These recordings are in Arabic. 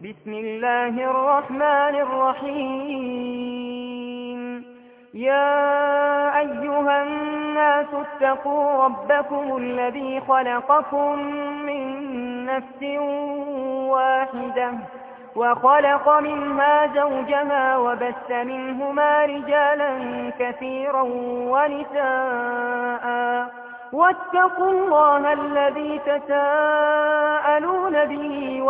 بسم الله الرحمن الرحيم. يا أيها الناس اتقوا ربكم الذي خلقكم من نفس واحدة وخلق منها زوجها وبث منهما رجالا كثيرا ونساء واتقوا الله الذي تساءلون به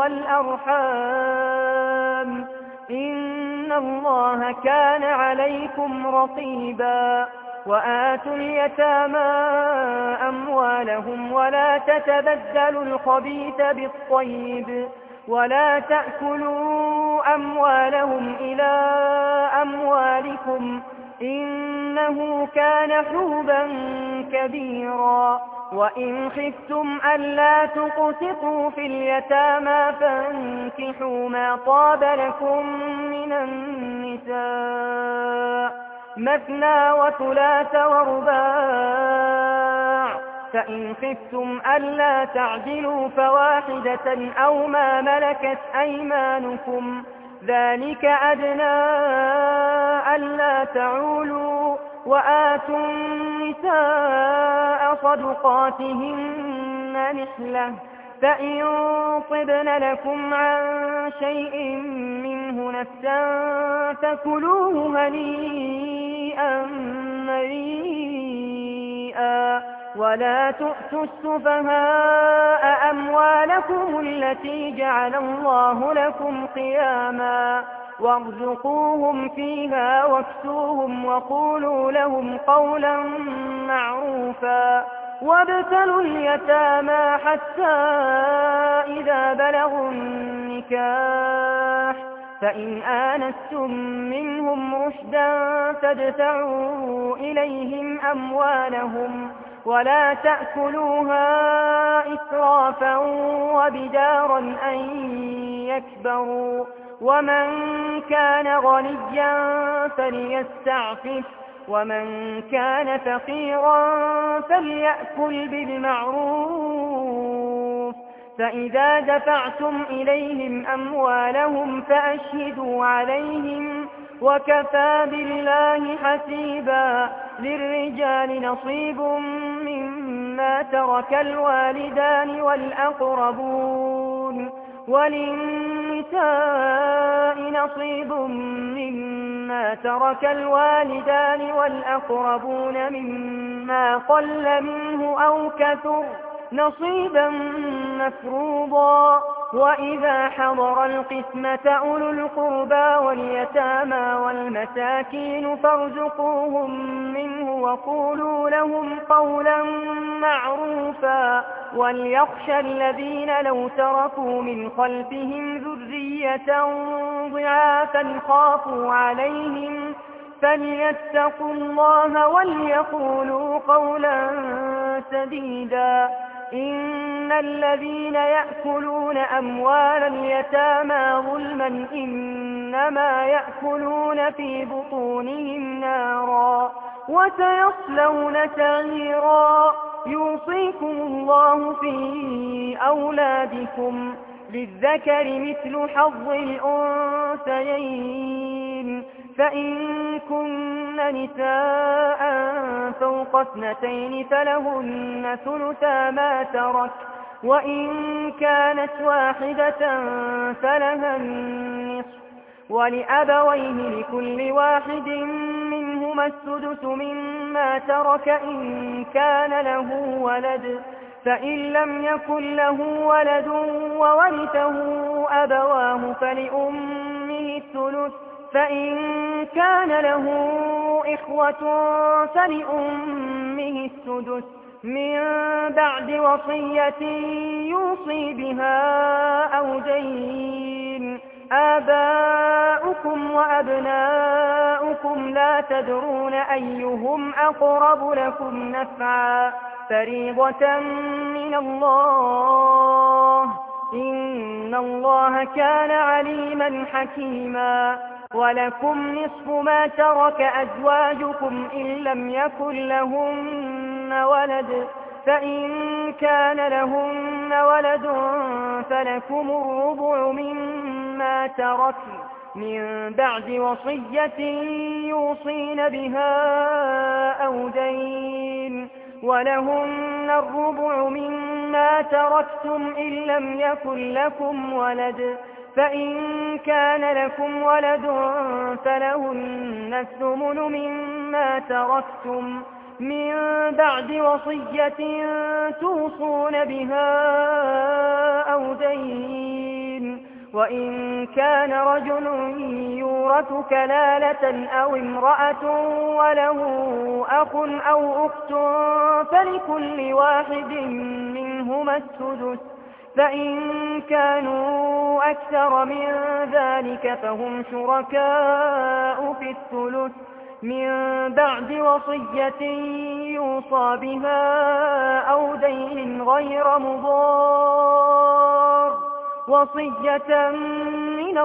والأرحام إن الله كان عليكم رقيبا. وآتوا اليتامى أموالهم ولا تتبدلوا الخبيث بالطيب ولا تأكلوا أموالهم إلى أموالكم إنه كان حوبا كبيرا. وإن خفتم ألا تقسطوا في اليتامى فانكحوا ما طاب لكم من النساء مثنى وثلاث ورباع، فإن خفتم ألا تعدلوا فواحدة أو ما ملكت أيمانكم ذلك أدنى ألا تعولوا. وآتوا النساء صدقاتهن نحلة، فإن طبن لكم عن شيء منه نفسا فكلوه هنيئا مريئا. ولا تؤتوا السفهاء أموالكم التي جعل الله لكم قياما وارزقوهم فيها واكسوهم وقولوا لهم قولا معروفا. وابتلوا اليتامى حتى إذا بلغوا النكاح فإن آنستم منهم رشدا فادفعوا إليهم أموالهم ولا تأكلوها إسرافا وبدارا أن يكبروا. ومن كان غنيا فليستعفف ومن كان فقيرا فليأكل بالمعروف. فإذا دفعتم إليهم أموالهم فأشهدوا عليهم وكفى بالله حسيبا. للرجال نصيب مما ترك الوالدان والأقربون وللنساء نصيب مما ترك الوالدان والأقربون مما قل منه أو كثر نصيبا مفروضا. وإذا حضر القسمة أولو القربى واليتامى والمساكين فارزقوهم منه وقولوا لهم قولا معروفا. وليخشى الذين لو تركوا من خلفهم ذرية ضعافا خافوا عليهم فليتقوا الله وليقولوا قولا سديدا. إن الذين يأكلون أموال اليتامى ظلما إنما يأكلون في بطونهم نارا وسيصلون سعيرا. يوصيكم الله في أولادكم للذكر مثل حظ الأنثيين فإن كن نساء فوق 2 فلهن ثلثا ما ترك وإن كانت واحدة فلها النصف ولأبويه لكل واحد منهما السدس مما ترك إن كان له ولد فإن لم يكن له ولد وورثه أبواه فلأمه الثلث فإن كان له إخوة فلأمه السدس من بعد وصية يوصي بها أو دين. آباؤكم وأبناؤكم لا تدرون أيهم أقرب لكم نفعا فريضة من الله إن الله كان عليما حكيما. ولكم نصف ما ترك أزواجكم إن لم يكن لهن ولد فإن كان لهن ولد فلكم الربع مما تركن من بعد وصية يوصين بها أو دين ولهن الربع مما تركتم إن لم يكن لكم ولد فإن كان لكم ولد فلهن الثمن مما تركتم من بعد وصية توصون بها أو دين وإن كان رجل يورث كلالة أو امرأة وله أخ أو أخت فلكل واحد منهما السدس فإن كانوا أكثر من ذلك فهم شركاء في الثلث من بعد وصية يوصى بها أو دين غير مضار وصية من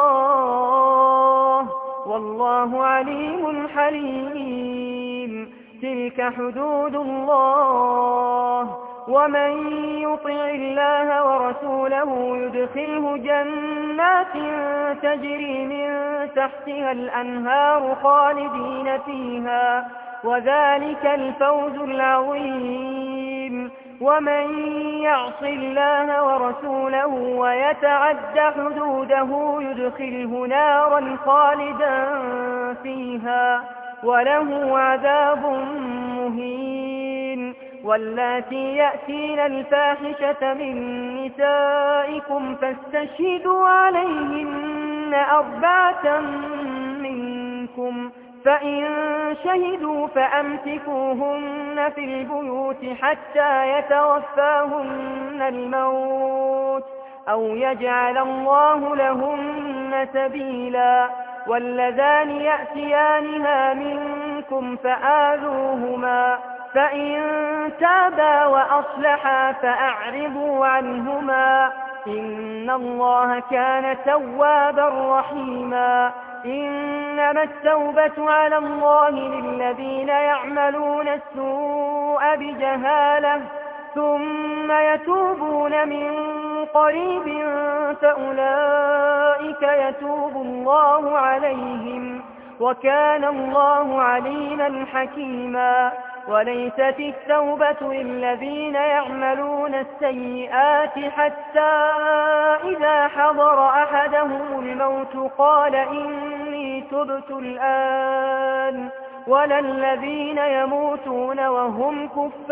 الله والله عليم حليم تلك حدود الله ومن يطع الله ورسوله يدخله جنات تجري من تحتها الأنهار خالدين فيها وذلك الفوز العظيم ومن يعص الله ورسوله ويتعد حدوده يدخله نارا خالدا فيها وله عذاب مهين واللاتي يأتين الفاحشة من نسائكم فاستشهدوا عليهن 4 منكم فإن شهدوا فأمسكوهن في البيوت حتى يتوفاهن الموت أو يجعل الله لهن سبيلا واللذان يأتيانها منكم فآذوهما فإن تابا وأصلحا فأعرضوا عنهما إن الله كان توابا رحيما إنما التوبة على الله للذين يعملون السوء بجهالة ثم يتوبون من قريب فأولئك يتوب الله عليهم وكان الله عليما حكيما وليست التوبة للذين يعملون السيئات حتى إذا حضر أحدهم الموت قال إني تبت الآن ولا الذين يموتون وهم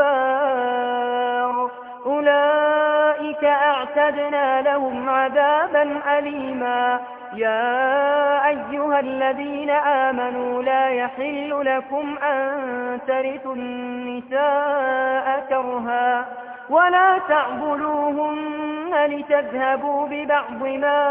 كفار أولئك أعتدنا لهم عذابا أليما يا أيها الذين آمنوا لا يحل لكم أن ترثوا النساء كرها ولا تعضلوهن لتذهبوا ببعض ما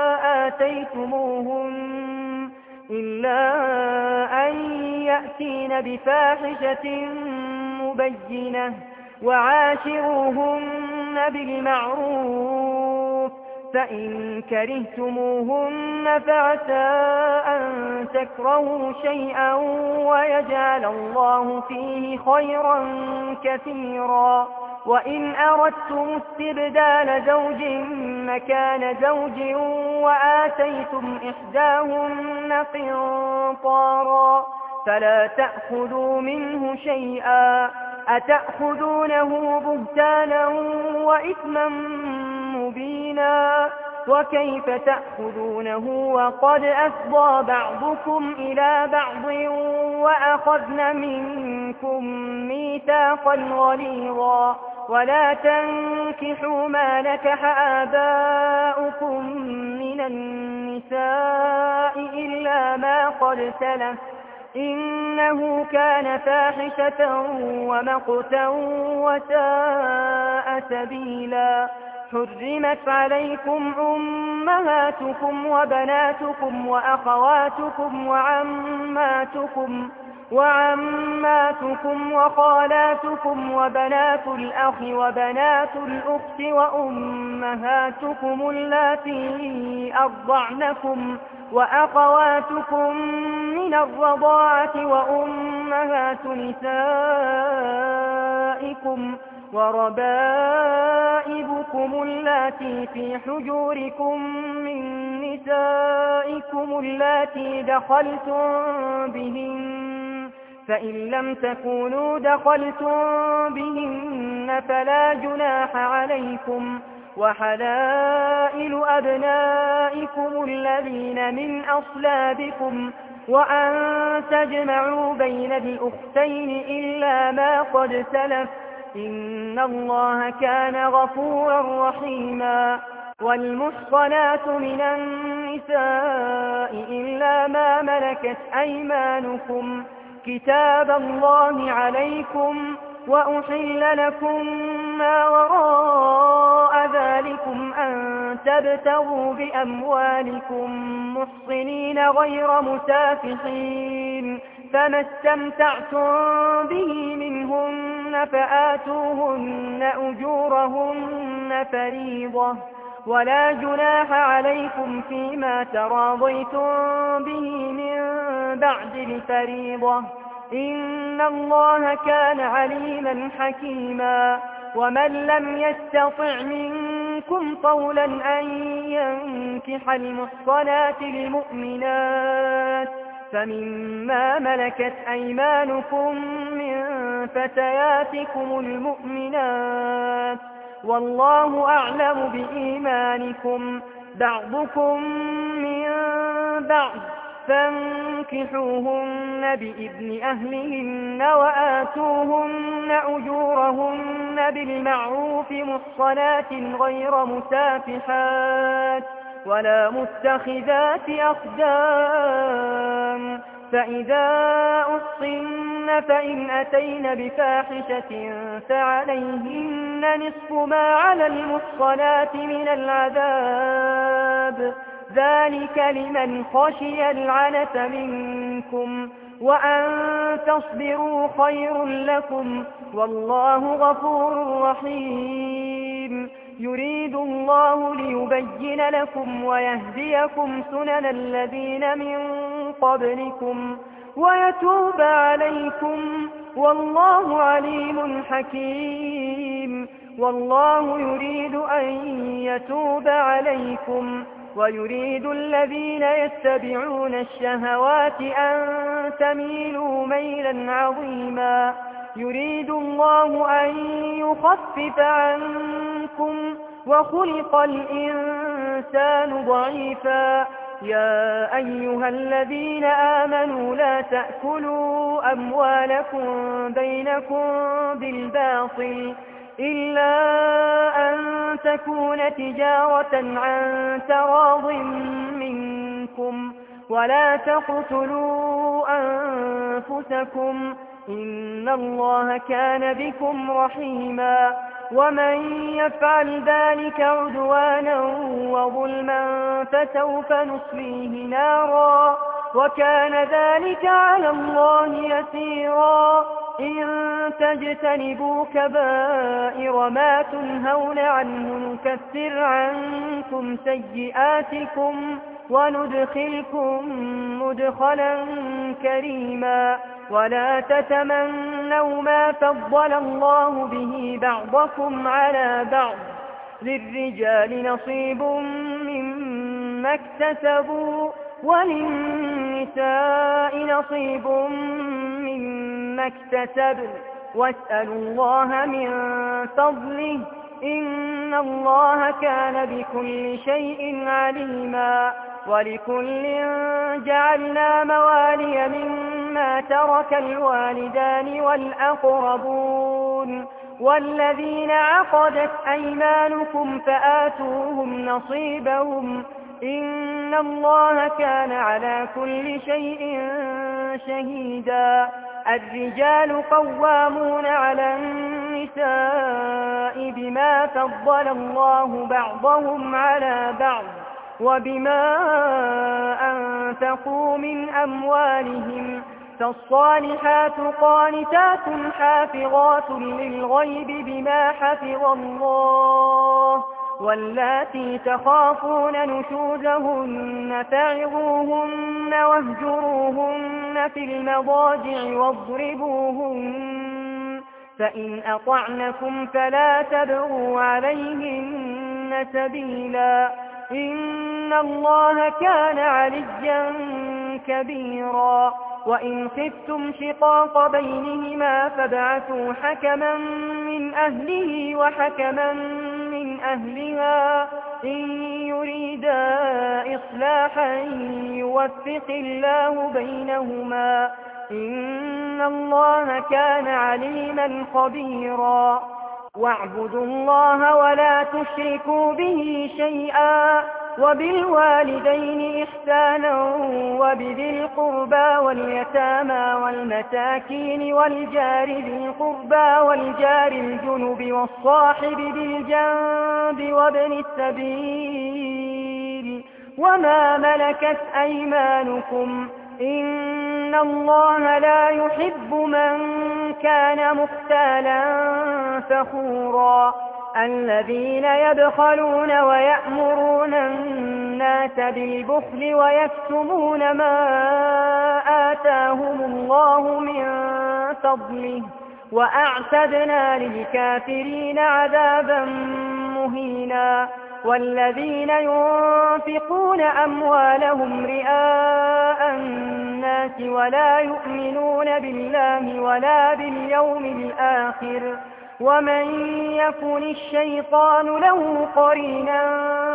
آتيتموهن إلا أن يأتين بفاحشة مبينة وعاشروهن بالمعروف فإن كرهتموهن فعسى أن تكرهوا شيئا ويجعل الله فيه خيرا كثيرا وإن أردتم استبدال زوج مكان زوج وآتيتم إحداهن قنطارا فلا تأخذوا منه شيئا أتأخذونه بهتانا وإثما مبينا وكيف تأخذونه وقد أفضى بعضكم إلى بعض وأخذن منكم ميثاقا غليظا ولا تنكحوا ما نكح آباؤكم من النساء إلا ما قد سلف إنه كان فاحشة ومقتا وساء سبيلا حرمت عليكم أمهاتكم وبناتكم وأخواتكم وعماتكم وخالاتكم وبنات الأخ وبنات الأخت وأمهاتكم اللاتي أرضعنكم وأخواتكم من الرضاعة وأمهات نسائكم وربائبكم أمهاتكم اللاتي في حجوركم من نسائكم اللاتي دخلتم بهن، فإن لم تكونوا دخلتم بهن فلا جناح عليكم، وحلائل أبنائكم الذين من أصلابكم، وأن تجمعوا بين الأختين إلا ما قد سلف، إن الله كان غفورا رحيما. والمحصنات من النساء إلا ما ملكت أيمانكم، كتاب الله عليكم، وأحل لكم ما وراء ذلكم أن تبتغوا بأموالكم محصنين غير مسافحين، فما استمتعتم به منهن فآتوهن أجورهن فريضة، ولا جناح عليكم فيما تراضيتم به من بعد الفريضة، إن الله كان عليما حكيما. ومن لم يستطع منكم طولا أن ينكح المحصنات المؤمنات فمما ملكت أيمانكم من فتياتكم المؤمنات، والله أعلم بإيمانكم، بعضكم من بعض، فانكحوهن بإذن أهلهن وآتوهن أجورهن بالمعروف محصنات غير مسافحات ولا متخذات أخدان، فإذا أحصن فإن أتين بفاحشة فعليهن نصف ما على المحصنات من العذاب، ذلك لمن خشي العنت منكم، وأن تصبروا خير لكم، والله غفور رحيم. يريد الله ليبين لكم ويهديكم سنن الذين من قبلكم ويتوب عليكم، والله عليم حكيم. والله يريد أن يتوب عليكم، ويريد الذين يتبعون الشهوات أن تميلوا ميلا عظيما. يريد الله أن يخفف عنكم، وخلق الإنسان ضعيفا. يا أيها الذين آمنوا لا تأكلوا أموالكم بينكم بالباطل إلا أن تكون تجارة عن تراض منكم، ولا تقتلوا أنفسكم، إن الله كان بكم رحيما. ومن يفعل ذلك عدوانا وظلما فسوف نصليه نارا، وكان ذلك على الله يسيرا. إن تجتنبوا كبائر ما تنهون عنه نكفر عنكم سيئاتكم وندخلكم مدخلا كريما. ولا تتمنوا ما فضل الله به بعضكم على بعض، للرجال نصيب مما اكتسبوا وللنساء نصيب مما اكتسبن، واسألوا الله من فضله، إن الله كان بكل شيء عليما. ولكل جعلنا موالي مما ترك الوالدان والأقربون والذين عقدت أيمانكم فآتوهم نصيبهم، إن الله كان على كل شيء شهيدا. الرجال قوامون على النساء بما فضل الله بعضهم على بعض وبما أنفقوا من أموالهم، فالصالحات قانتات حافظات للغيب بما حفظ الله، واللاتي تخافون نشوزهن فعظوهن واهجروهن في المضاجع واضربوهن، فإن أطعنكم فلا تبغوا عليهن سبيلا إن الله كان عليا كبيرا وإن خفتم شقاق بينهما فابعثوا حكما من أهله وحكما من أهلها إن يريدا إصلاحا يوفق الله بينهما إن الله كان عليما خبيرا واعبدوا الله ولا تشركوا به شيئا وبالوالدين إحسانا وبذي القربى واليتامى والمساكين والجار ذي القربى والجار الجنب والصاحب بالجنب وابن السبيل وما ملكت أيمانكم إن الله لا يحب من كان مختالا فخورا الذين يبخلون ويأمرون الناس بالبخل ويكتمون ما آتاهم الله من فضله وأعتدنا للكافرين عذابا مهينا والذين ينفقون أموالهم رئاء الناس ولا يؤمنون بالله ولا باليوم الآخر ومن يكن الشيطان له قرينا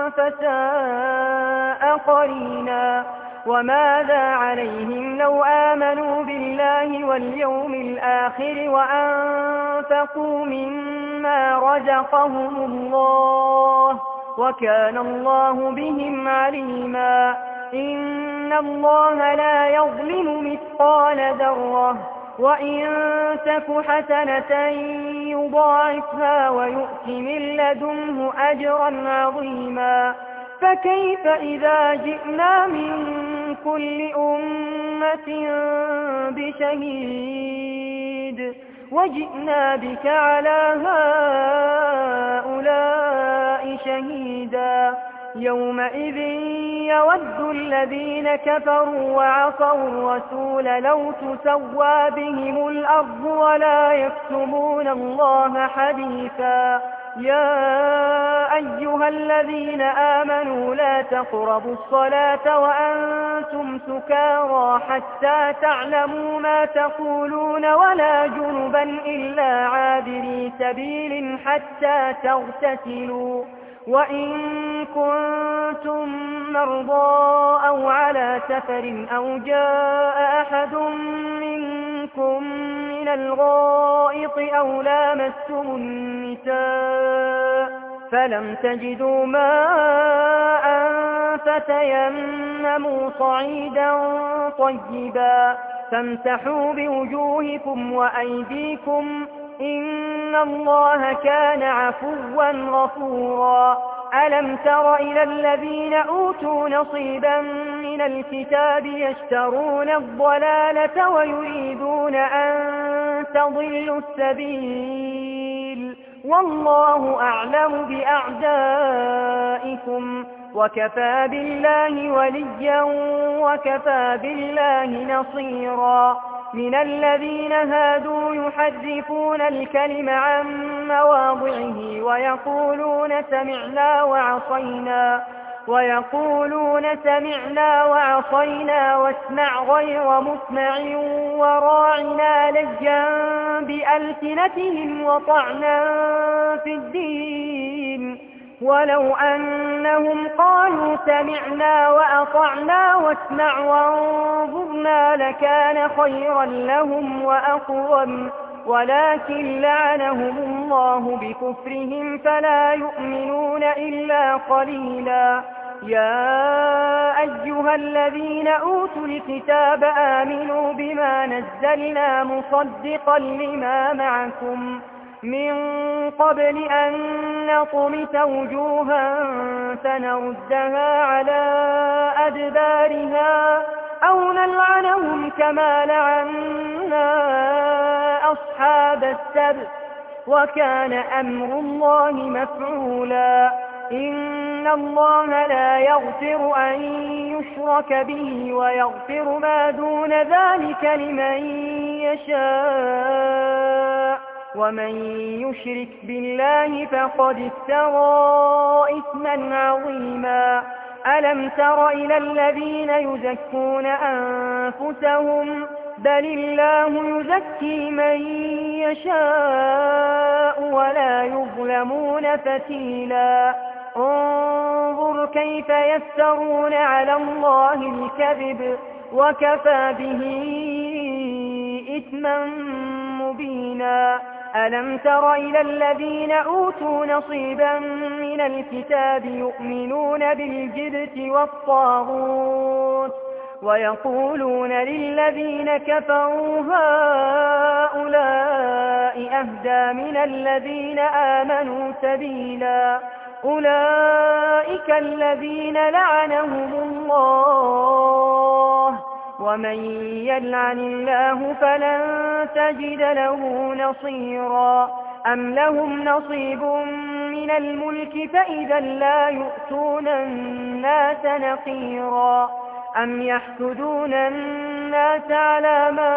فساء قرينا وماذا عليهم لو آمنوا بالله واليوم الآخر وأنفقوا مما رزقهم الله وكان الله بهم عليما إن الله لا يظلم مثقال ذرة وإن تك حسنة يضاعفها ويؤت من لدنه أجرا عظيما فكيف إذا جئنا من كل أمة بشهيد وجئنا بك على هؤلاء شهيدا يومئذ يود الذين كفروا وعصوا الرسول لو تسوى بهم الأرض ولا يكتمون الله حديثا يا أيها الذين آمنوا لا تقربوا الصلاة وأنتم سكارى حتى تعلموا ما تقولون ولا جنبا إلا عابري سبيل حتى تغتسلوا وإن كنتم مرضى أو على سفر أو جاء أحد منكم من الغائط أو لامستم النساء فلم تجدوا ماء فتيمموا صعيدا طيبا فامسحوا بوجوهكم وأيديكم إن الله كان عفوا غفورا ألم تر إلى الذين أوتوا نصيبا من الكتاب يشترون الضلالة ويريدون أن تضلوا السبيل والله أعلم بأعدائكم وكفى بالله وليا وكفى بالله نصيرا من الذين هادوا يحرفون الكلم عن مواضعه ويقولون سمعنا وعصينا واسمع غير مسمع وراعنا لجا بألسنتهم وطعنا في الدين ولو أنهم قالوا سمعنا وأطعنا واسمع وانظرنا لكان خيرا لهم وأقوم ولكن لعنهم الله بكفرهم فلا يؤمنون إلا قليلا يا أيها الذين أوتوا الكتاب آمنوا بما نزلنا مصدقا لما معكم من قبل أن نطمس وجوها فنردها على أدبارها أو نلعنهم كما لعنا أصحاب السبت وكان أمر الله مفعولا إن الله لا يغفر أن يشرك به ويغفر ما دون ذلك لمن يشاء ومن يشرك بالله فقد افترى إثما عظيما. ألم تر إلى الذين يزكون أنفسهم بل الله يزكي من يشاء ولا يظلمون فتيلا. انظر كيف يفترون على الله الكذب وكفى به إثما مبينا. ألم تر إلى الذين أوتوا نصيبا من الكتاب يؤمنون بالجبت والطاغوت ويقولون للذين كفروا هؤلاء أهدى من الذين آمنوا سبيلا. أولئك الذين لعنهم الله ومن يلعن الله فلن تجد له نصيرا. أم لهم نصيب من الملك فإذا لا يؤتون الناس نقيرا. أم يحسدون الناس على ما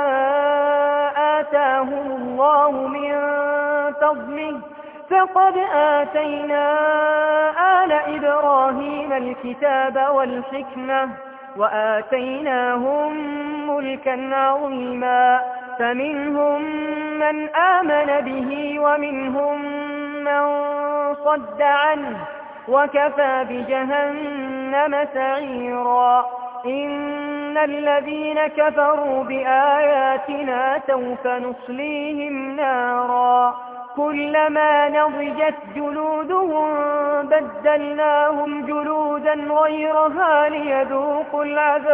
آتاهم الله من فضله فقد آتينا آل إبراهيم الكتاب والحكمة وآتيناهم ملكا عظيما. فمنهم من آمن به ومنهم من صد عنه وكفى بجهنم سعيرا. إن الذين كفروا بآياتنا سوف نصليهم نارا كلما نضجت جلودهم بدلناهم جلودا غيرها ليذوقوا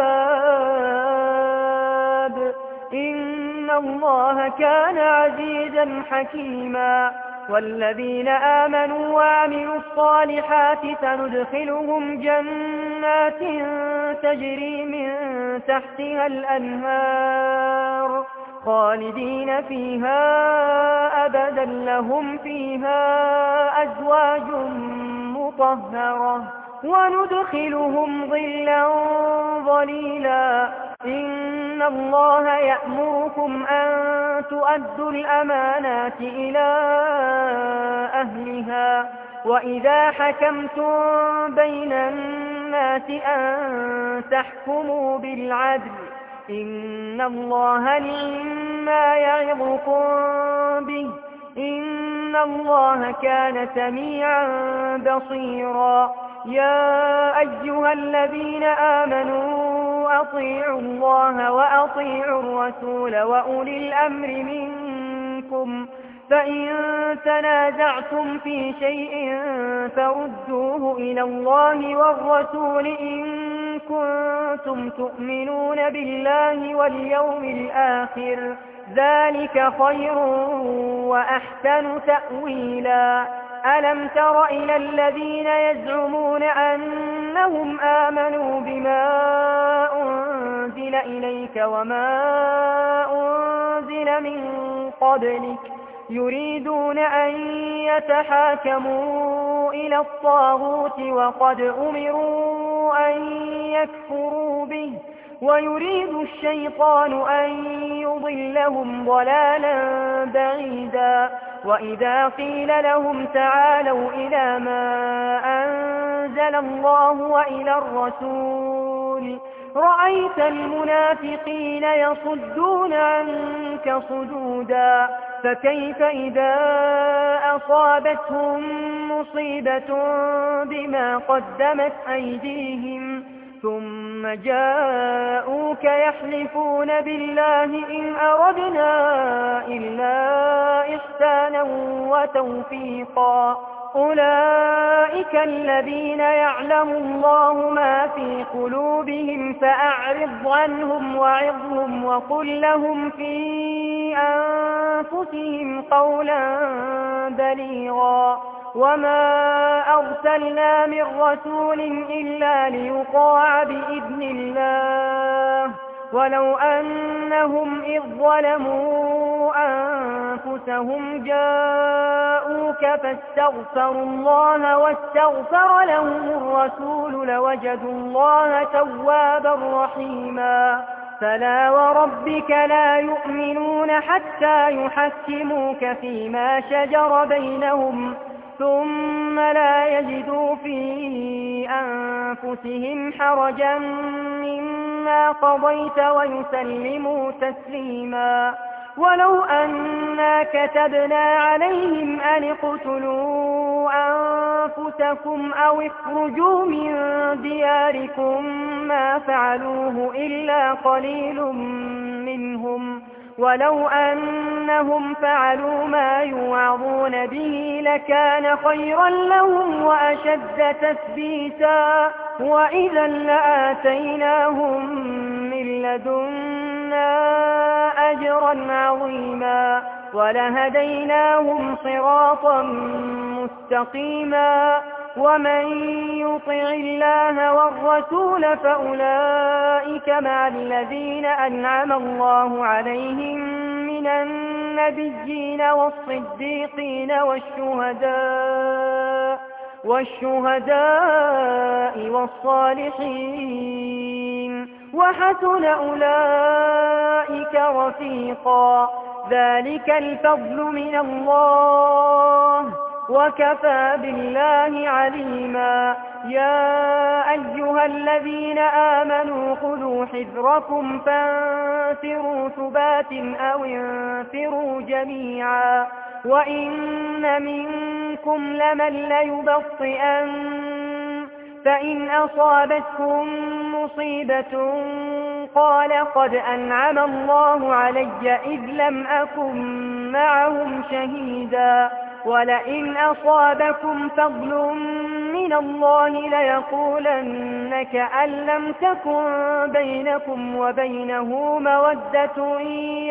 العذاب إن الله كان عزيزا حكيما. والذين آمنوا وعملوا الصالحات سندخلهم جنات تجري من تحتها الأنهار خالدين فيها أبدا لهم فيها أزواج مطهرة وندخلهم ظلا ظليلا. إن الله يأمركم أن تؤدوا الأمانات إلى أهلها وإذا حكمتم بين الناس أن تحكموا بالعدل إن الله نعما يعظكم به إن الله كان سميعا بصيرا. يا أيها الذين آمنوا أطيعوا الله وأطيعوا الرسول وأولي الأمر منكم فإن تنازعتم في شيء فردوه إلى الله والرسول إن كنتم تؤمنون بالله واليوم الآخر ذلك خير وأحسن تأويلا. ألم تر إلى الذين يزعمون أنهم آمنوا بما أنزل إليك وما أنزل من قبلك يريدون أن يتحاكموا إلى الطاغوت وقد أمروا أن يكفروا به ويريد الشيطان أن يضلهم ضلالا بعيدا. وإذا قيل لهم تعالوا إلى ما أنزل الله وإلى الرسول رأيت المنافقين يصدون عنك صدودا. فكيف إذا أصابتهم مصيبة بما قدمت أيديهم ثم جاءوك يحلفون بالله إن أردنا إلا إحسانا وتوفيقا. أولئك الذين يعلم الله ما في قلوبهم فأعرض عنهم وعظهم وقل لهم في أنفسهم قولا بليغا. وما أرسلنا من رسول إلا ليطاع بإذن الله ولو أنهم إذ ظلموا أنفسهم جاءوك فاستغفروا الله واستغفر لهم الرسول لوجدوا الله توابا رحيما. فلا وربك لا يؤمنون حتى يحكموك فيما شجر بينهم ثم لا يجدوا في أنفسهم حرجا مما قضيت ويسلموا تسليما. ولو أنا كتبنا عليهم أن اقتلوا أنفسكم أو اخرجوا من دياركم ما فعلوه إلا قليل منهم ولو أنهم فعلوا ما يوعظون به لكان خيرا لهم وأشد تثبيتا وإذا لآتيناهم من لدنا أجرا عظيما ولهديناهم صراطا مستقيما. ومن يطع الله والرسول فأولئك مع الذين أنعم الله عليهم من النبيين والصديقين والشهداء والصالحين وحسن أولئك رفيقا. ذلك الفضل من الله وكفى بالله عليما. يا أيها الذين آمنوا خذوا حذركم فانفروا ثبات أو انفروا جميعا وإن منكم لمن ليبطئن فإن أصابتكم مصيبة قال قد أنعم الله علي إذ لم أكن معهم شهيدا ولئن أصابكم فضل من الله ليقولن كأن لم تكن بينكم وبينه مودة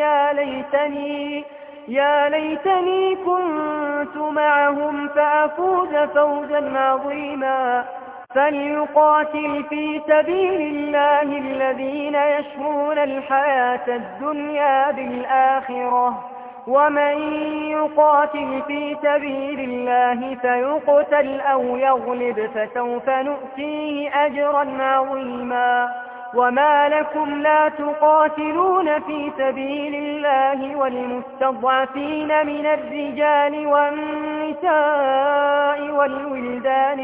يا ليتني كنت معهم فأفوز فوزا عظيما. فليقاتل في سبيل الله الذين يشرون الحياة الدنيا بالآخرة ومن يقاتل في سبيل الله فيقتل أو يغلب فسوف نؤتيه أجرا عظيما. وما لكم لا تقاتلون في سبيل الله والمستضعفين من الرجال والنساء والولدان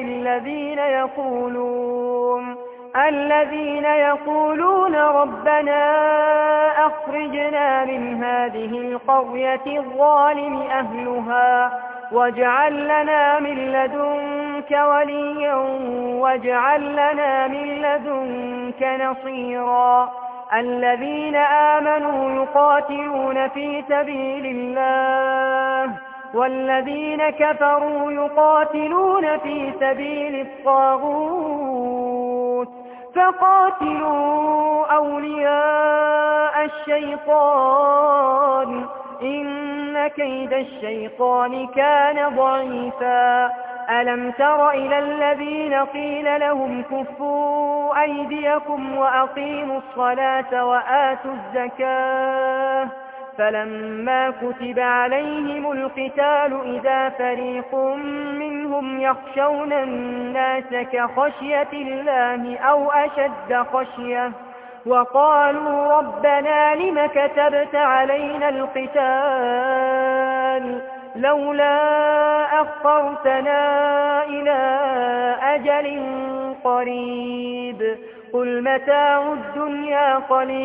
الذين يقولون ربنا أخرجنا من هذه القرية الظالم أهلها واجعل لنا من لدنك وليا واجعل لنا من لدنك نصيرا. الذين آمنوا يقاتلون في سبيل الله والذين كفروا يقاتلون في سبيل الطاغوت فقاتلوا أولياء الشيطان إن كيد الشيطان كان ضعيفا. ألم تر إلى الذين قيل لهم كفوا أيديكم وأقيموا الصلاة وآتوا الزكاة فلما كتب عليهم القتال إذا فريق منهم يخشون الناس كخشية الله أو أشد خشية وقالوا ربنا لم كتبت علينا القتال لولا أخرتنا إلى أجل قريب قل متاع الدنيا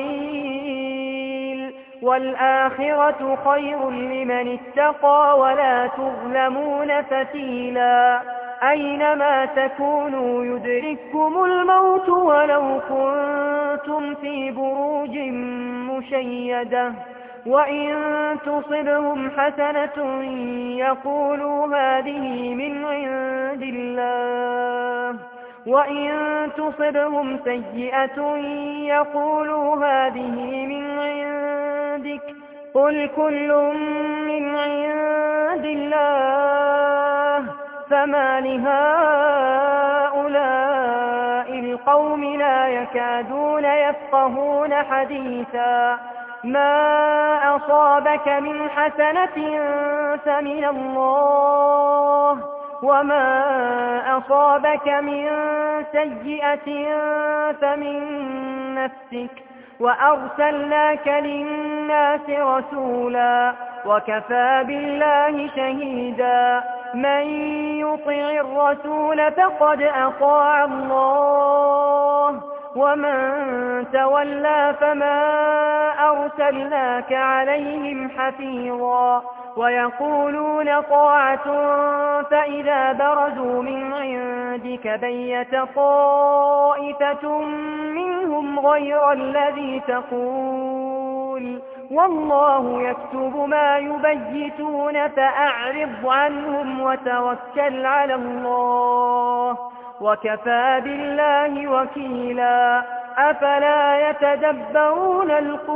قليل والآخرة خير لمن اتقى ولا تظلمون فتيلا. أينما تكونوا يدرككم الموت ولو كنتم في بروج مشيدة وإن تصبهم حسنة يقولوا هذه من عند الله وإن تصبهم سيئة يقولوا هذه من عندك قل كل من عند الله فما لهؤلاء القوم لا يكادون يفقهون حديثا. ما أصابك من حسنة فمن الله وما أصابك من سيئة فمن نفسك وأرسلناك للناس رسولا وكفى بالله شهيدا. من يطع الرسول فقد أطاع الله ومن تولى فما أرسلناك عليهم حفيظا. ويقولون طاعة فإذا برزوا من عندك بيت طائفة منهم غير الذي تقول والله يكتب ما يبيتون فأعرض عنهم وتوكل على الله وكفى بالله وكيلا. أفلا يتدبرون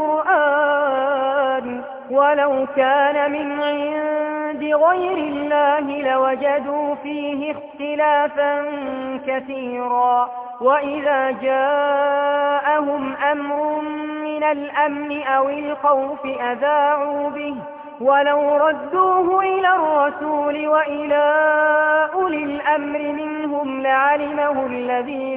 القرآن ولو كان من عند غير الله لوجدوا فيه اختلافا كثيرا. وإذا جاءهم أمر من الأمن أو الخوف أذاعوا به ولو ردوه إلى الرسول وإلى أولي الأمر منهم لعلمه الذين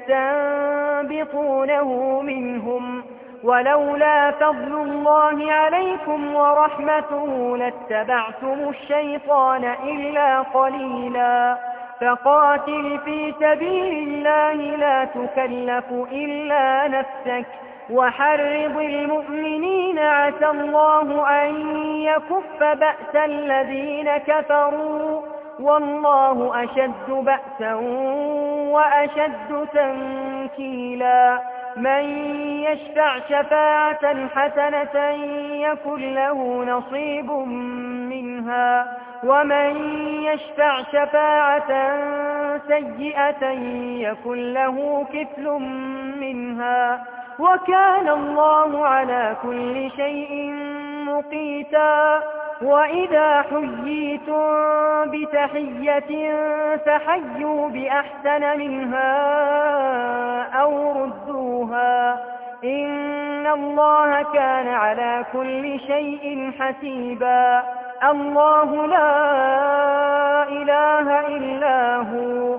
يستنبطونه منهم ولولا فضل الله عليكم ورحمته لاتبعتم الشيطان إلا قليلا. فقاتل في سبيل الله لا تكلف إلا نفسك وحرض المؤمنين عسى الله أن يكف بأس الذين كفروا والله أشد بأسا وأشد تنكيلا. من يشفع شفاعة حسنة يكن له نصيب منها ومن يشفع شفاعة سيئة يكن له كفل منها وكان الله على كل شيء مقيتا. وإذا حييتم بتحية فحيوا بأحسن منها أو ردوها إن الله كان على كل شيء حسيبا. الله لا إله إلا هو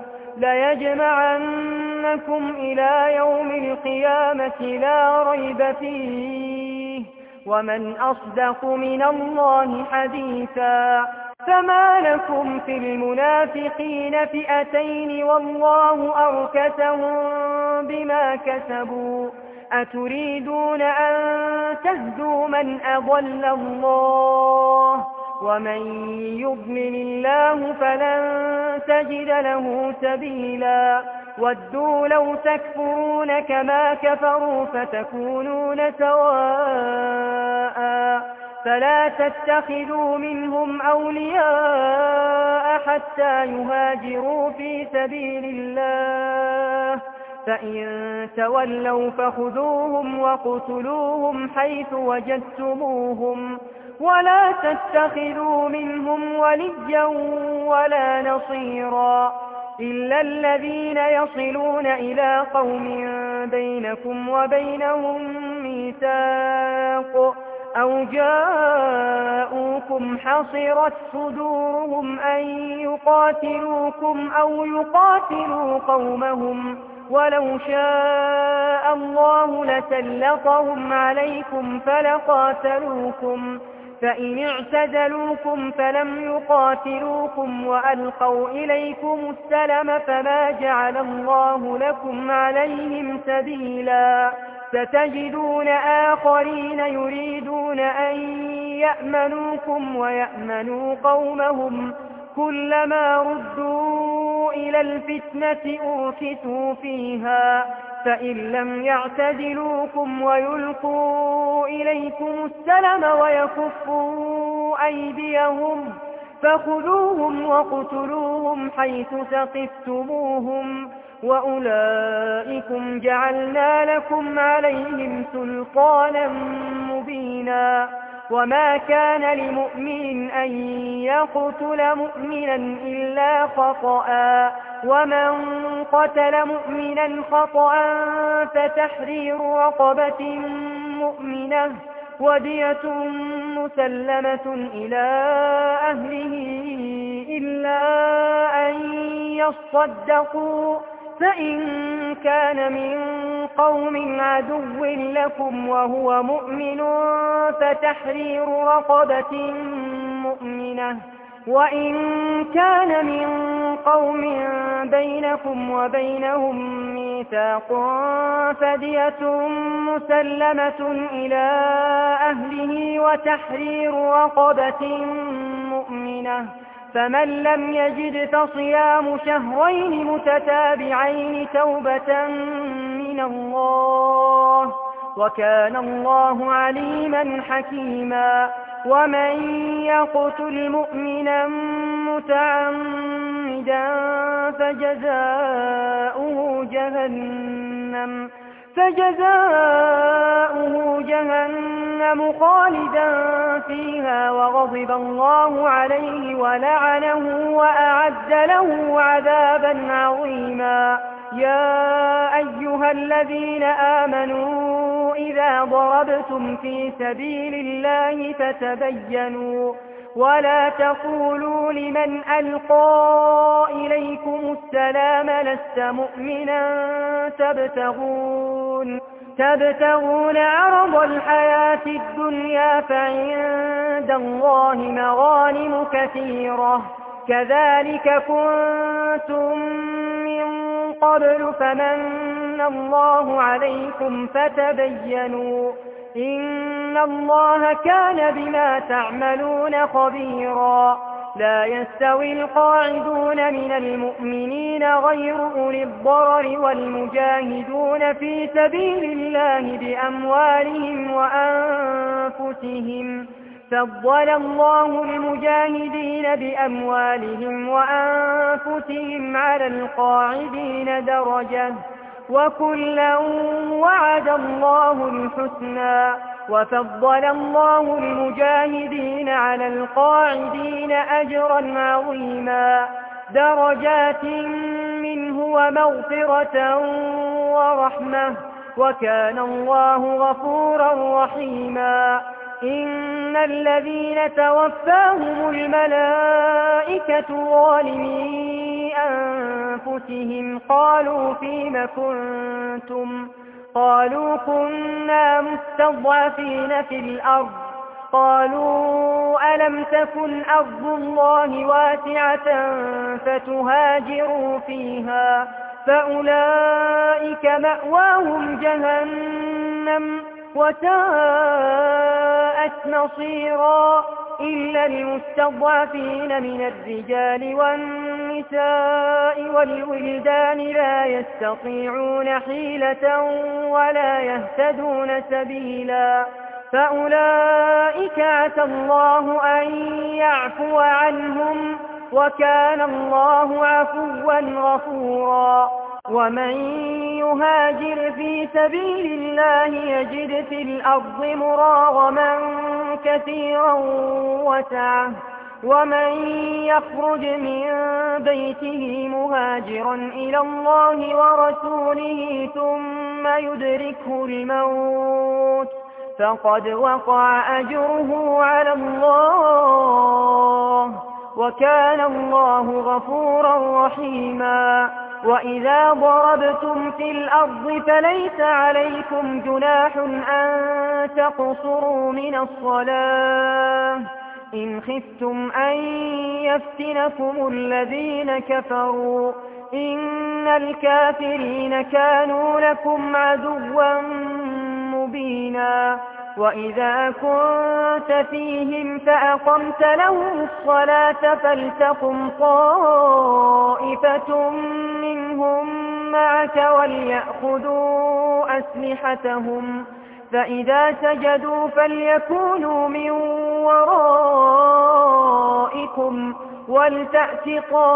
ليجمعنكم إلى يوم القيامة لا ريب فيه ومن أصدق من الله حديثا. فما لكم في المنافقين فئتين والله أركسهم بما كسبوا أتريدون أن تهدوا من أضل الله ومن يضلل الله فلن تجد له سبيلا. ودوا لو تكفرون كما كفروا فتكونون سواء فلا تتخذوا منهم أولياء حتى يهاجروا في سبيل الله فإن تولوا فخذوهم وقتلوهم حيث وجدتموهم ولا تتخذوا منهم وليا ولا نصيرا إلا الذين يصلون إلى قوم بينكم وبينهم ميثاق أو جاءوكم حصرت صدورهم أن يقاتلوكم أو يقاتلوا قومهم ولو شاء الله لسلطهم عليكم فلقاتلوكم فإن اعتزلوكم فلم يقاتلوكم وألقوا إليكم السلم فما جعل الله لكم عليهم سبيلا. ستجدون آخرين يريدون أن يأمنوكم ويأمنوا قومهم كلما ردوا إلى الفتنة أركسوا فيها فإن لم يعتزلوكم ويلقوا إليكم السلم ويكفوا أيديهم فخذوهم وقتلوهم حيث ثقفتموهم وأولئكم جعلنا لكم عليهم سلطانا مبينا. وما كان لمؤمن أن يقتل مؤمنا إلا خطأ ومن قتل مؤمنا خطأ فتحرير رقبة مؤمنة ودية مسلمة إلى أهله إلا أن يصدقوا فإن كان من قوم عدو لكم وهو مؤمن فتحرير رقبة مؤمنة، وإن كان من قوم بينكم وبينهم ميثاق فدية مسلمة إلى أهله وتحرير رقبة مؤمنة، فمن لم يجد فصيام شهرين متتابعين توبة من الله، وكان الله عليما حكيما. ومن يقتل مؤمنا متعمدا فجزاؤه جهنم خالدا فيها وغضب الله عليه ولعنه وأعد له عذابا عظيما. يا أيها الذين آمنوا إذا ضربتم في سبيل الله فتبينوا ولا تقولوا لمن ألقى إليكم السلام لست مؤمنا تبتغون عرض الحياة الدنيا فعند الله مغانم كثيرة كذلك كنتم من قبل فمن الله عليكم فتبينوا إن الله كان بما تعملون خبيرا. لا يستوي القاعدون من المؤمنين غير أولي الضرر والمجاهدون في سبيل الله بأموالهم وأنفسهم، فضل الله المجاهدين بأموالهم وأنفسهم على القاعدين درجة، وكلا وعد الله الحسنى، وفضل الله المجاهدين على القاعدين أجرا عظيما، درجات منه ومغفرة ورحمة، وكان الله غفورا رحيما. إن الذين توفاهم الملائكة ظالمي أنفسهم قالوا فيم كنتم؟ قالوا كنا مستضعفين في الأرض. قالوا ألم تكن أرض الله واسعة فتهاجروا فيها فأولئك مأواهم جهنم وساءت مصيرا. إلا المستضعفين من الرجال والنساء والولدان لا يستطيعون حيلة ولا يهتدون سبيلا فأولئك عسى الله أن يعفو عنهم وكان الله عفوا غفورا. ومن يهاجر في سبيل الله يجد في الأرض مراغما كثيرا وسعة، ومن يخرج من بيته مهاجرا إلى الله ورسوله ثم يدركه الموت فقد وقع أجره على الله وكان الله غفورا رحيما. وإذا ضربتم في الأرض فليس عليكم جناح أن تقصروا من الصلاة إن خفتم أن يفتنكم الذين كفروا إن الكافرين كانوا لكم عدوا مبينا. وإذا كنت فيهم فأقمت لهم الصلاة فلتقم طائفة منهم معك وليأخذوا أسلحتهم فإذا سجدوا فليكونوا من ورائكم ولتأت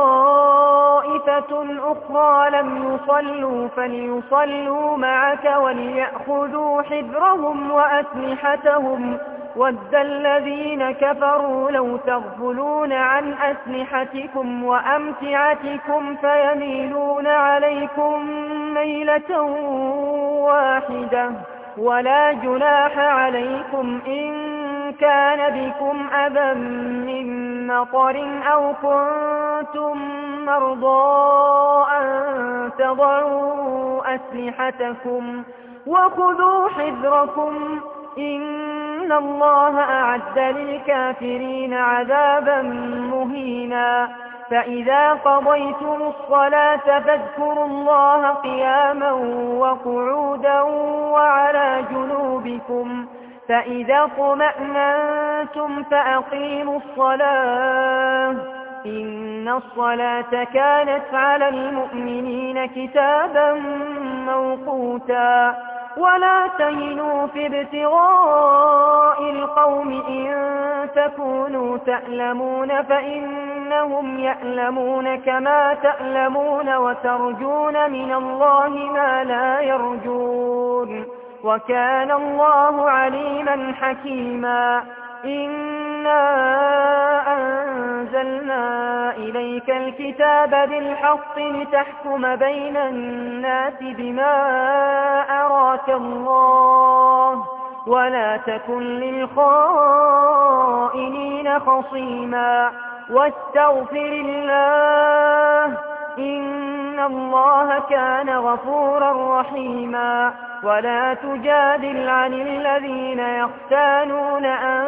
طائفة أخرى لم يصلوا فليصلوا معك وليأخذوا حذرهم وأسلحتهم ود الذين كفروا لو تغفلون عن أسلحتكم وأمتعتكم فيميلون عليكم ميلة واحدة ولا جناح عليكم إن كان بكم أذى من مطر أو كنتم مرضى أن تضعوا أسلحتكم وخذوا حذركم إن الله أعد للكافرين عذابا مهينا فإذا قضيتم الصلاة فاذكروا الله قياما وقعودا وعلى جنوبكم فإذا اطمأننتم فأقيموا الصلاة إن الصلاة كانت على المؤمنين كتابا موقوتا ولا تهنوا في ابتغاء القوم إن تكونوا تألمون فإنهم يألمون كما تألمون وترجون من الله ما لا يرجون وكان الله عليما حكيما إنا أنزلنا إليك الكتاب بالحق لتحكم بين الناس بما أراك الله ولا تكن للخائنين خصيما واستغفر الله إن الله كان غفورا رحيما ولا تجادل عن الذين يختانون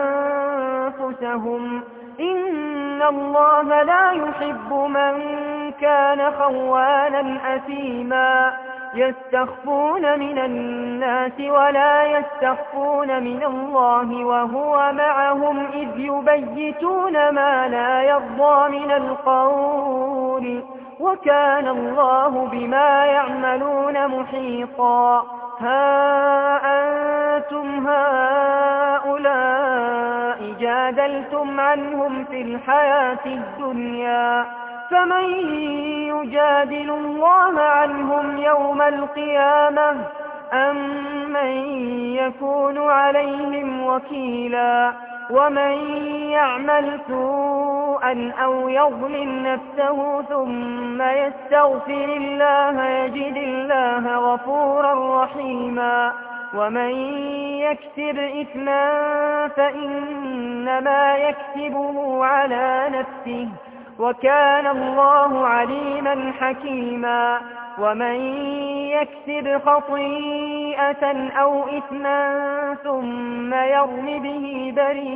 أنفسهم إن الله لا يحب من كان خوانا أثيما يستخفون من الناس ولا يستخفون من الله وهو معهم إذ يبيتون ما لا يرضى من القول وكان الله بما يعملون محيطا ها أنتم هؤلاء جادلتم عنهم في الحياة الدنيا فمن يجادل الله عنهم يوم القيامة أم من يكون عليهم وكيلا ومن يعمل سوءا أو يظلم نفسه ثم يستغفر الله يجد الله غفورا رحيما ومن يكسب إثما فإنما يكسبه على نفسه وكان الله عليما حكيما ومن يكسب خطيئة أو إثما ثم يرم به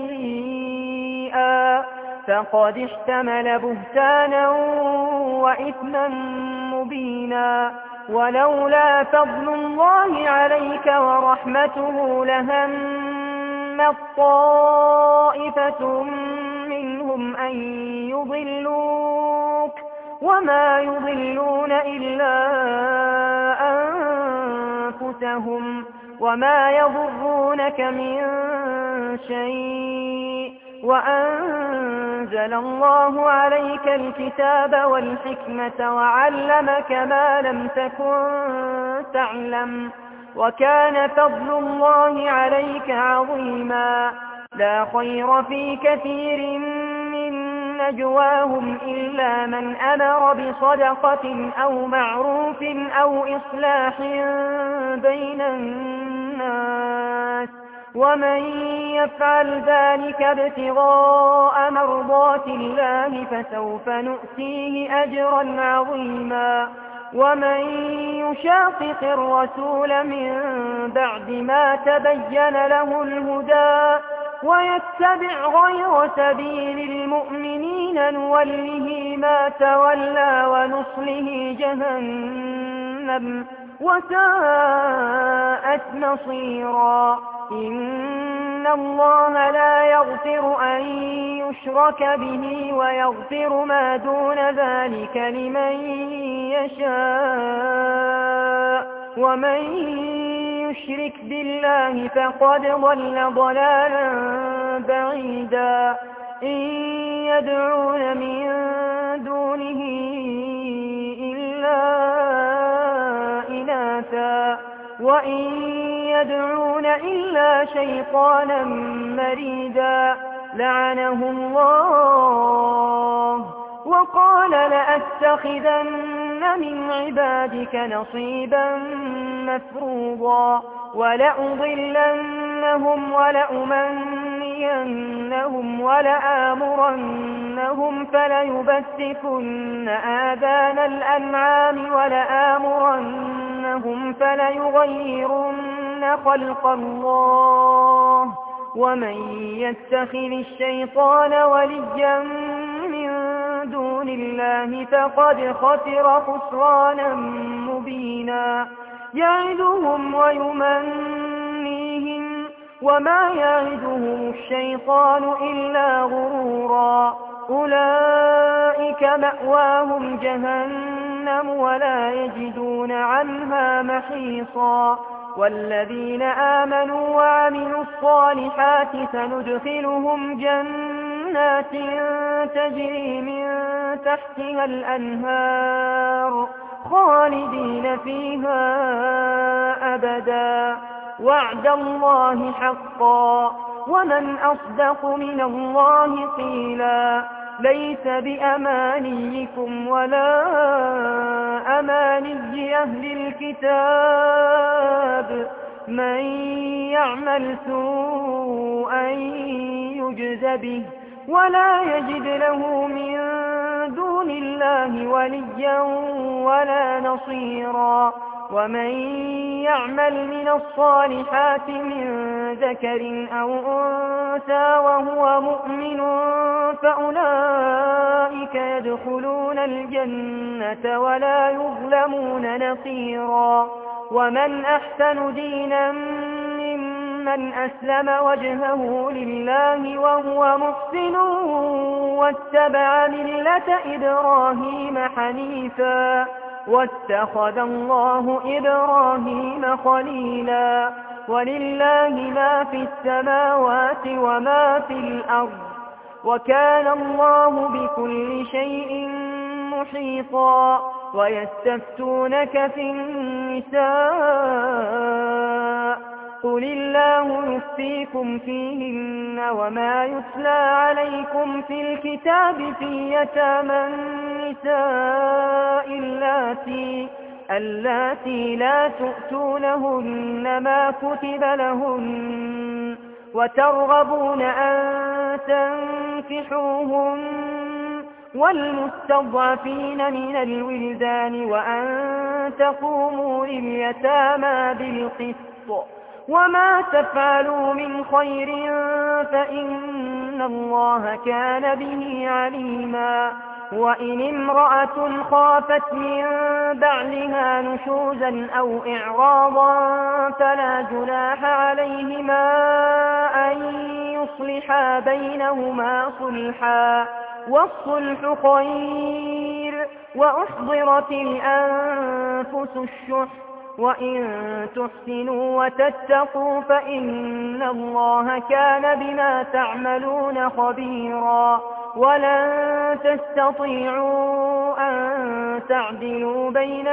بريئا فقد احتمل بهتانا وإثما مبينا ولولا فضل الله عليك ورحمته لهمت طائفة منهم أن يضلوك وما يضلون إلا أنفسهم وما يضرونك من شيء وأنزل الله عليك الكتاب والحكمة وعلمك ما لم تكن تعلم وكان فضل الله عليك عظيما لا خير في كثير من نجواهم إلا من أمر بصدقة أو معروف أو إصلاح بين الناس ومن يفعل ذلك ابتغاء مرضات الله فسوف نؤتيه أجرا عظيما ومن يشاقق الرسول من بعد ما تبين له الهدى ويتبع غير سبيل المؤمنين نوله ما تولى ونصله جهنم وساءت مصيرا إن الله لا يغفر أن يشرك به ويغفر ما دون ذلك لمن يشاء ومن يشرك بالله فقد ضل ضلالا بعيدا إن يدعون من دونه إلا إناثا وإن يدعون إلا شيطانا مريدا لعنه الله وقال لأتخذن من عبادك نصيبا مفروضا ولأضلنهم ولأمنينهم ولآمرنهم فليبتكن آذان الأنعام ولآمرنهم فليغيرن خلق الله ومن يتخذ الشيطان وليا من دون الله فقد خسر خسرانا مبينا يعدهم ويمنيهم وما يعدهم الشيطان إلا غرورا أولئك مأواهم جهنم ولا يجدون عنها محيصا والذين آمنوا وعملوا الصالحات سندخلهم جنات تجري من تحتها الأنهار خالدين فيها أبدا وعد الله حقا ومن أصدق من الله قيلا ليس بأمانيكم ولا أماني أهل الكتاب من يعمل سوءا يجز به ولا يجد له من دون الله وليا ولا نصيرا ومن يعمل من الصالحات من ذكر أو أنثى وهو مؤمن فأولئك يدخلون الجنة ولا يظلمون نقيرا ومن أحسن دينا ممن أسلم وجهه لله وهو محسن واتبع ملة إبراهيم حنيفا واتخذ الله إبراهيم خليلا ولله ما في السماوات وما في الأرض وكان الله بكل شيء محيطا ويستفتونك في النساء قل الله يفتيكم فيهن وما يتلى عليكم في الكتاب في يتامى النساء اللاتي لا تؤتونهن ما كتب لهن وترغبون أن تنكحوهن والمستضعفين من الولدان وأن تقوموا لليتامى بالقسط وما تفعلوا من خير فإن الله كان به عليما وإن امرأة خافت من بعلها نشوزا أو إعراضا فلا جناح عليهما أن يصلحا بينهما صلحا والصلح خير وأحضرت الأنفس الشح وإن تحسنوا وتتقوا فإن الله كان بما تعملون خبيرا ولن تستطيعوا أن تعدلوا بين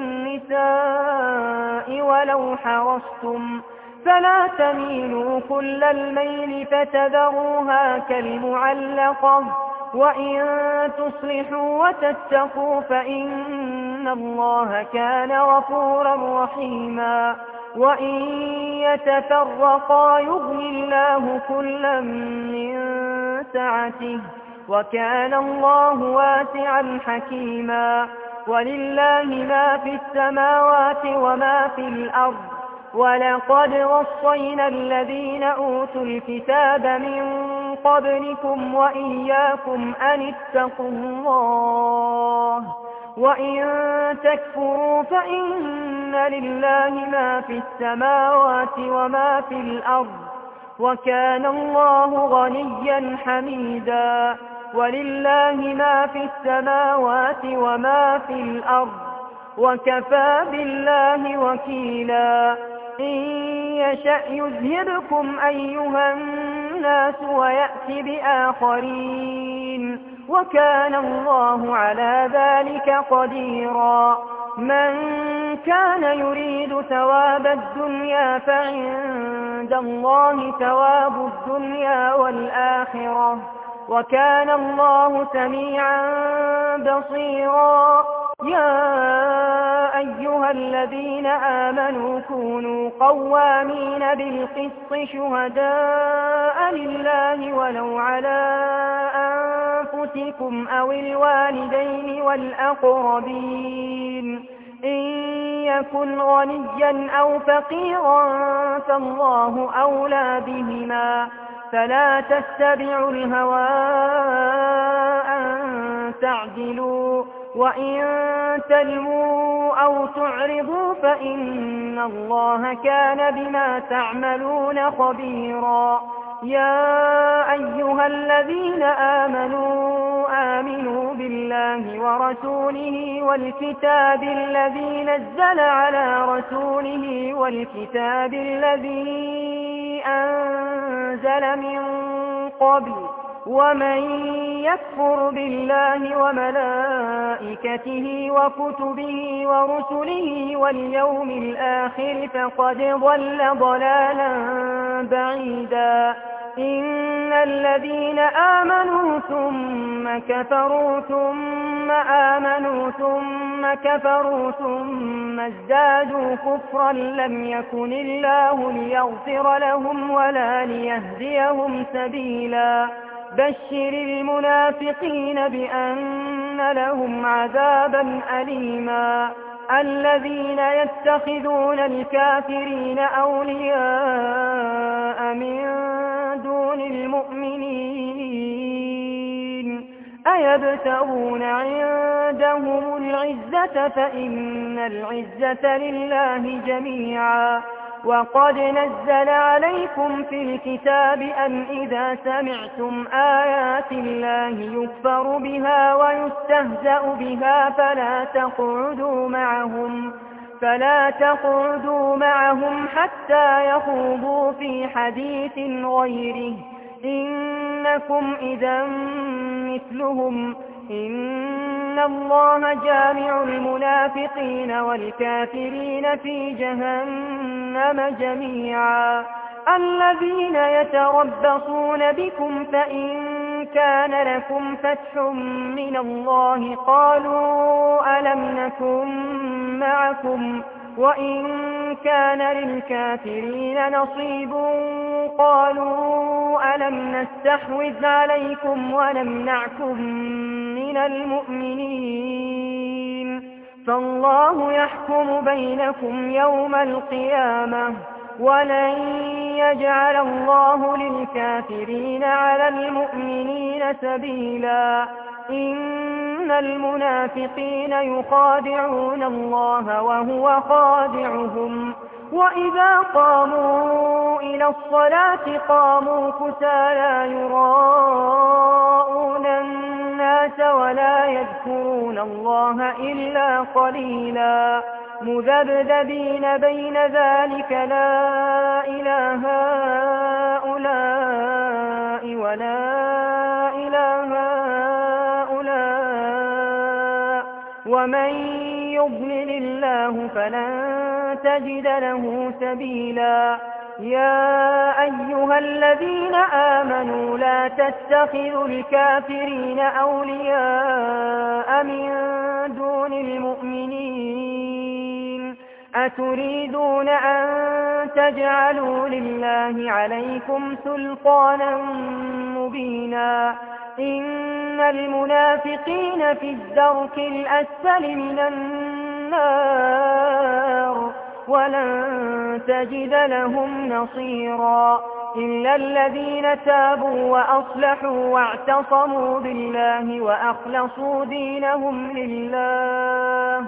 النساء ولو حرصتم فلا تميلوا كل الميل فتذروها كالمعلقة وإن تصلحوا وتتقوا فإن الله كان غفورا رحيما وإن يتفرقا يغن الله كلا من سعته وكان الله واسعا حكيما ولله ما في السماوات وما في الأرض ولقد وصينا الذين أوتوا الكتاب من قبلكم وإياكم أن اتقوا الله وإن تكفروا فإن لله ما في السماوات وما في الأرض وكان الله غنيا حميدا ولله ما في السماوات وما في الأرض وكفى بالله وكيلا إن يشأ يذهبكم أيها الناس ويأتي بآخرين وكان الله على ذلك قديرا من كان يريد ثواب الدنيا فعند الله ثواب الدنيا والآخرة وكان الله سميعا بصيرا يا أيها الذين آمنوا كونوا قوامين بالقسط شهداء لله ولو على أنفسكم أو الوالدين والأقربين إن يكن غنيا أو فقيرا فالله أولى بهما فلا تتبعوا الهوى أن تعدلوا وإن تلووا أو تعرضوا فإن الله كان بما تعملون خبيرا يا أيها الذين آمنوا بالله ورسوله والكتاب الذي نزل على رسوله والكتاب الذي أنزل من قبل ومن يكفر بالله وملائكته وكتبه ورسله واليوم الآخر فقد ضل ضلالا بعيدا إن الذين آمنوا ثم كفروا ثم آمنوا ثم كفروا ثم ازدادوا كفرا لم يكن الله ليغفر لهم ولا ليهديهم سبيلا بشر المنافقين بأن لهم عذابا أليما الذين يتخذون الكافرين أولياء من دون المؤمنين أيبتغون عندهم العزة فإن العزة لله جميعا وقد نزل عليكم في الكتاب أن إذا سمعتم آيات الله يكفر بها ويستهزأ بها فلا تقعدوا معهم حتى يخوضوا في حديث غيره إنكم إذا مثلهم إن الله جامع المنافقين والكافرين في جهنم جميعا الذين يتربصون بكم فإن كان لكم فتح من الله قالوا ألم نكن معكم وإن كان للكافرين نصيب قالوا ألم نستحوذ عليكم ونمنعكم من المؤمنين فالله يحكم بينكم يوم القيامة ولن يجعل الله للكافرين على المؤمنين سبيلا إن المنافقين يخادعون الله وهو خادعهم وإذا قاموا إلى الصلاة قاموا كسالى يراءون الناس ولا يذكرون الله إلا قليلا مذبذبين بين ذلك لا إله هؤلاء ولا إله هؤلاء ومن يضلل الله فلن تجد له سبيلا يا أيها الذين آمنوا لا تتخذوا الكافرين أولياء من دون المؤمنين أتريدون أن تجعلوا لله عليكم سلطانا مبينا إن المنافقين في الدرك الأسفل من النار ولن تجد لهم نصيرا إلا الذين تابوا وأصلحوا واعتصموا بالله وأخلصوا دينهم لله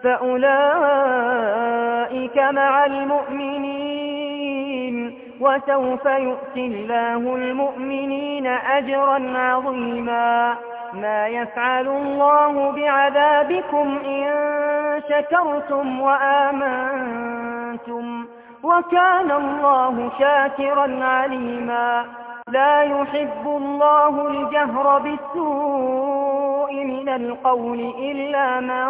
فأولئك مع المؤمنين وسوف يؤتي الله المؤمنين أجرا عظيما ما يفعل الله بعذابكم إن شكرتم وآمنتم وكان الله شاكرا عليما لا يحب الله الجهر بالسوء من القول إلا من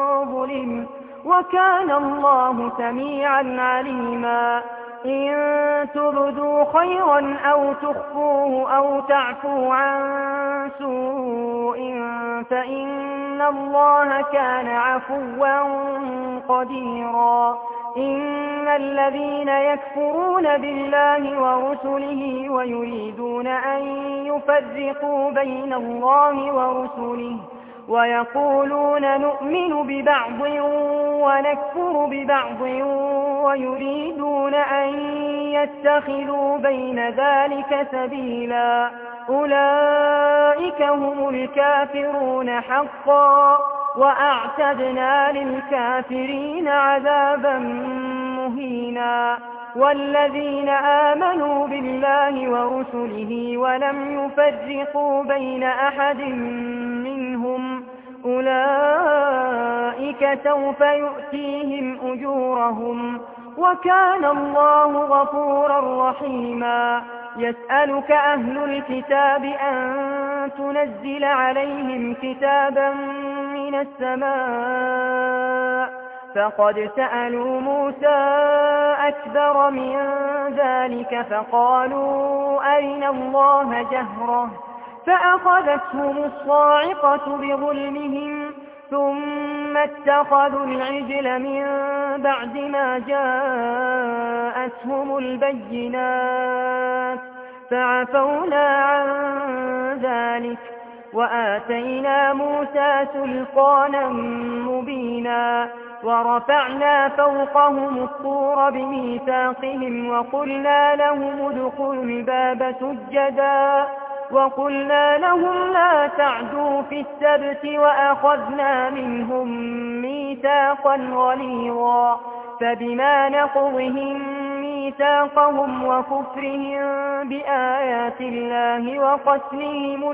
ظلم وكان الله سميعا عليما إن تبدوا خيرا أو تخفوه أو تعفوا عن سوء فإن الله كان عفوا قديرا. إن الذين يكفرون بالله ورسله ويريدون أن يفرقوا بين الله ورسله ويقولون نؤمن ببعض ونكفر ببعض ويريدون أن يتخذوا بين ذلك سبيلا أولئك هم الكافرون حقا وأعتدنا للكافرين عذابا مهينا. والذين آمنوا بالله ورسله ولم يفرقوا بين أحد منهم أولئك سوف يؤتيهم أجورهم وكان الله غفورا رحيما. يسألك أهل الكتاب أن تنزل عليهم كتابا من السماء فقد سألوا موسى أكبر من ذلك فقالوا أرنا الله جهرة فأخذتهم الصاعقة بظلمهم ثم اتخذوا العجل من بعد ما جاءتهم البينات فعفونا عن ذلك وآتينا موسى سلطانا مبينا. ورفعنا فوقهم الطور بميثاقهم وقلنا لهم ادخلوا الباب سجدا وقلنا لهم لا تعدوا في السبت وأخذنا منهم ميثاقا غليظا. فبما نقضهم ميثاقهم وكفرهم بآيات الله وقتلهم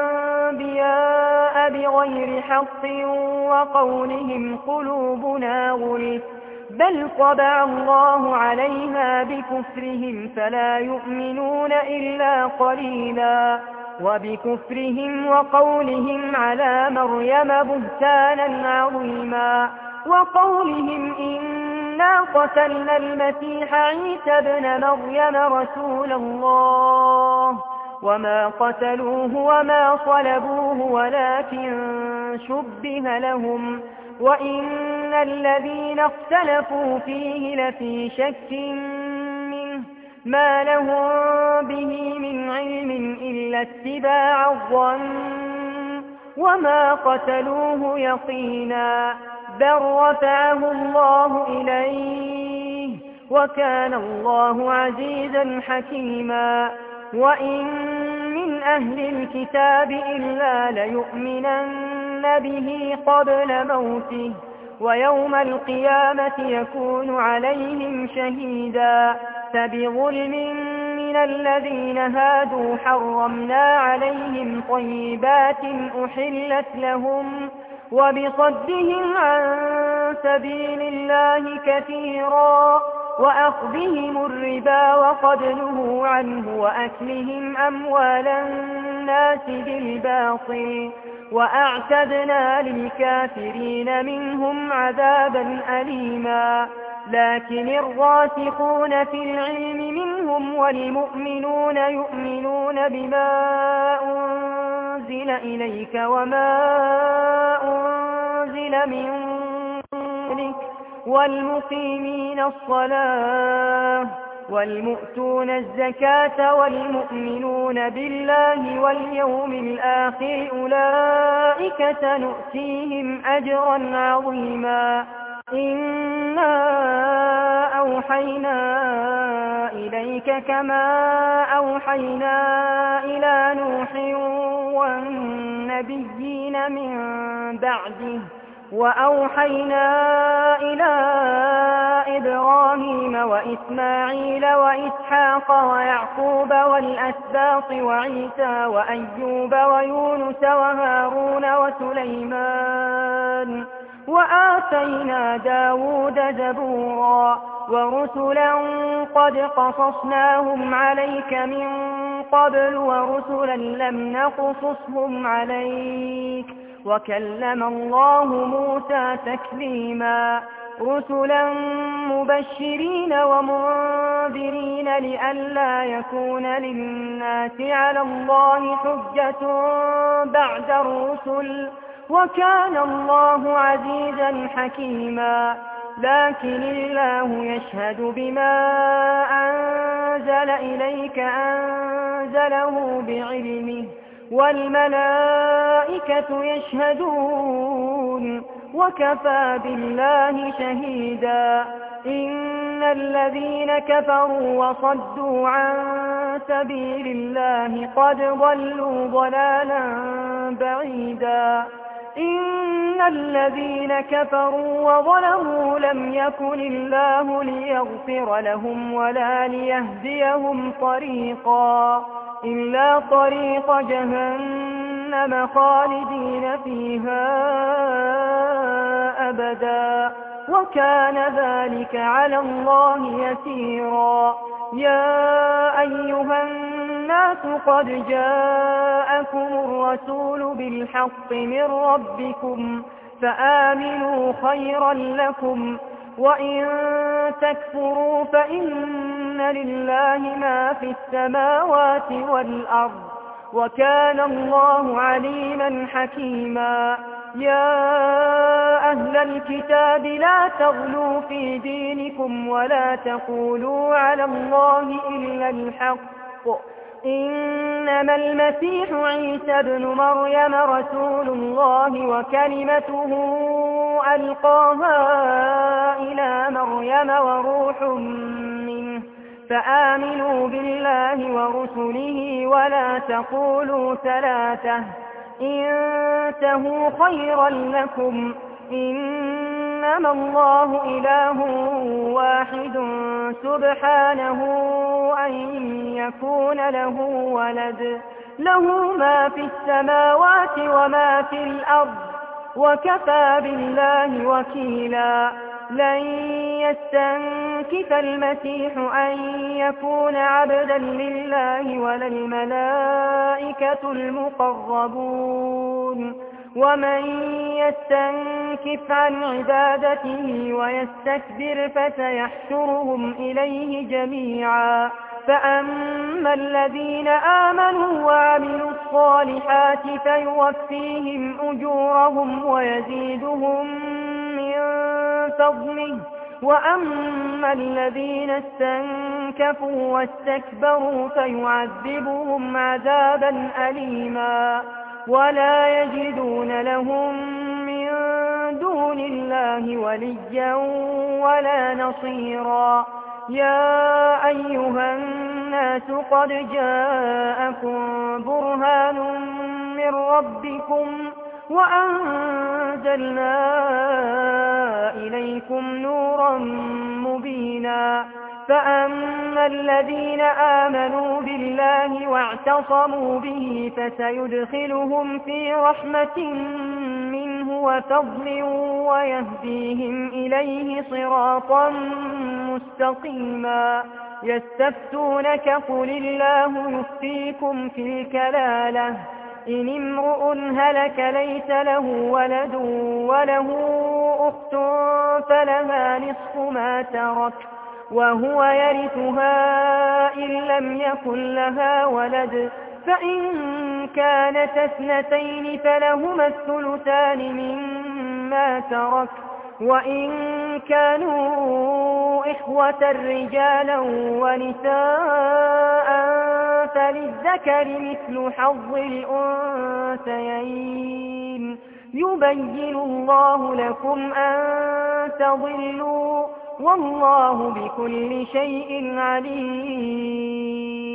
الأنبياء بغير حق وقولهم قلوبنا غلف بل طبع الله عليها بكفرهم فلا يؤمنون إلا قليلا. وبكفرهم وقولهم على مريم بهتانا عظيما وقولهم إنا قتلنا المسيح عيسى ابن مريم رسول الله وما قتلوه وما صلبوه ولكن شبه لهم وإن الذين اختلفوا فيه لفي شك منه ما لهم به من علم إلا اتباع الظن وما قتلوه يقينا بل رفعه الله إليه وكان الله عزيزا حكيما. وإن من أهل الكتاب إلا ليؤمنن به قبل موته ويوم القيامة يكون عليهم شهيدا. فبظلم من الذين هادوا حرمنا عليهم طيبات أحلت لهم وبصدهم عن سبيل الله كثيرا وأخذهم الربا وقد نهوا عنه وأكلهم أموال الناس بالباطل وأعتدنا للكافرين منهم عذابا أليما. لكن الراسخون في العلم منهم والمؤمنون يؤمنون بما أنزل إليك وما أنزل من قبلك والمقيمين الصلاة والمؤتون الزكاة والمؤمنون بالله واليوم الآخر أولئك سنؤتيهم أجرا عظيما. إنا أوحينا إليك كما أوحينا إلى نوح والنبيين من بعده وأوحينا إلى إبراهيم وإسماعيل وإسحاق ويعقوب والأسباط وعيسى وأيوب ويونس وهارون وسليمان وآتينا داود زبورا ورسلا قد قصصناهم عليك من قبل ورسلا لم نقصصهم عليك وكلم الله موسى تكليما. رسلا مبشرين ومنذرين لئلا يكون للناس على الله حجة بعد الرسل، وكان الله عزيزا حكيما. لكن الله يشهد بما أنزل إليك أنزله بعلمه، والملائكة يشهدون، وكفى بالله شهيدا. إن الذين كفروا وصدوا عن سبيل الله قد ضلوا ضلالا بعيدا. إن الذين كفروا وظلموا لم يكن الله ليغفر لهم ولا ليهديهم طريقا إلا طريق جهنم خالدين فيها أبدا، وكان ذلك على الله يسيرا. يا أيها الناس قد جاءكم الرسول بالحق من ربكم فآمنوا خيرا لكم، وإن تكفروا فإن لله ما في السماوات والأرض، وكان الله عليما حكيما. يا أهل الكتاب لا تغلوا في دينكم ولا تقولوا على الله إلا الحق، إنما المسيح عيسى ابن مريم رسول الله وكلمته ألقاها إلى مريم وروح منه، فآمنوا بالله ورسله ولا تقولوا ثلاثة، انتهوا خيرا لكم، إنما الله إله واحد سبحانه أن يكون له ولد، له ما في السماوات وما في الأرض، وكفى بالله وكيلا. لن يستنكف المسيح أن يكون عبدا لله ولا الملائكة المقربون، ومن يستنكف عن عبادته ويستكبر فسيحشرهم إليه جميعا. فأما الذين آمنوا وعملوا الصالحات فيوفيهم أجورهم ويزيدهم من فضله، وأما الذين استنكفوا واستكبروا فيعذبهم عذابا أليما ولا يجدون لهم من دون الله وليا ولا نصيرا. يا أيها الناس قد جاءكم برهان من ربكم وأنزلنا إليكم نورا مبينا. فأما الذين آمنوا بالله واعتصموا به فسيدخلهم في رحمة منه وفضل ويهديهم إليه صراطا مستقيما. يستفتونك قل الله يفتيكم في الكلالة إن امرؤ هلك ليس له ولد وله أخت فلها نصف ما ترك وهو يرثها إن لم يكن لها ولد، فإن كانت اثنتين فلهما الثلثان مما ترك، وإن كانوا إخوة رجالا ونساء فللذكر مثل حظ الأنثيين. يبين الله لكم أن تضلوا والله بكل شيء عليم.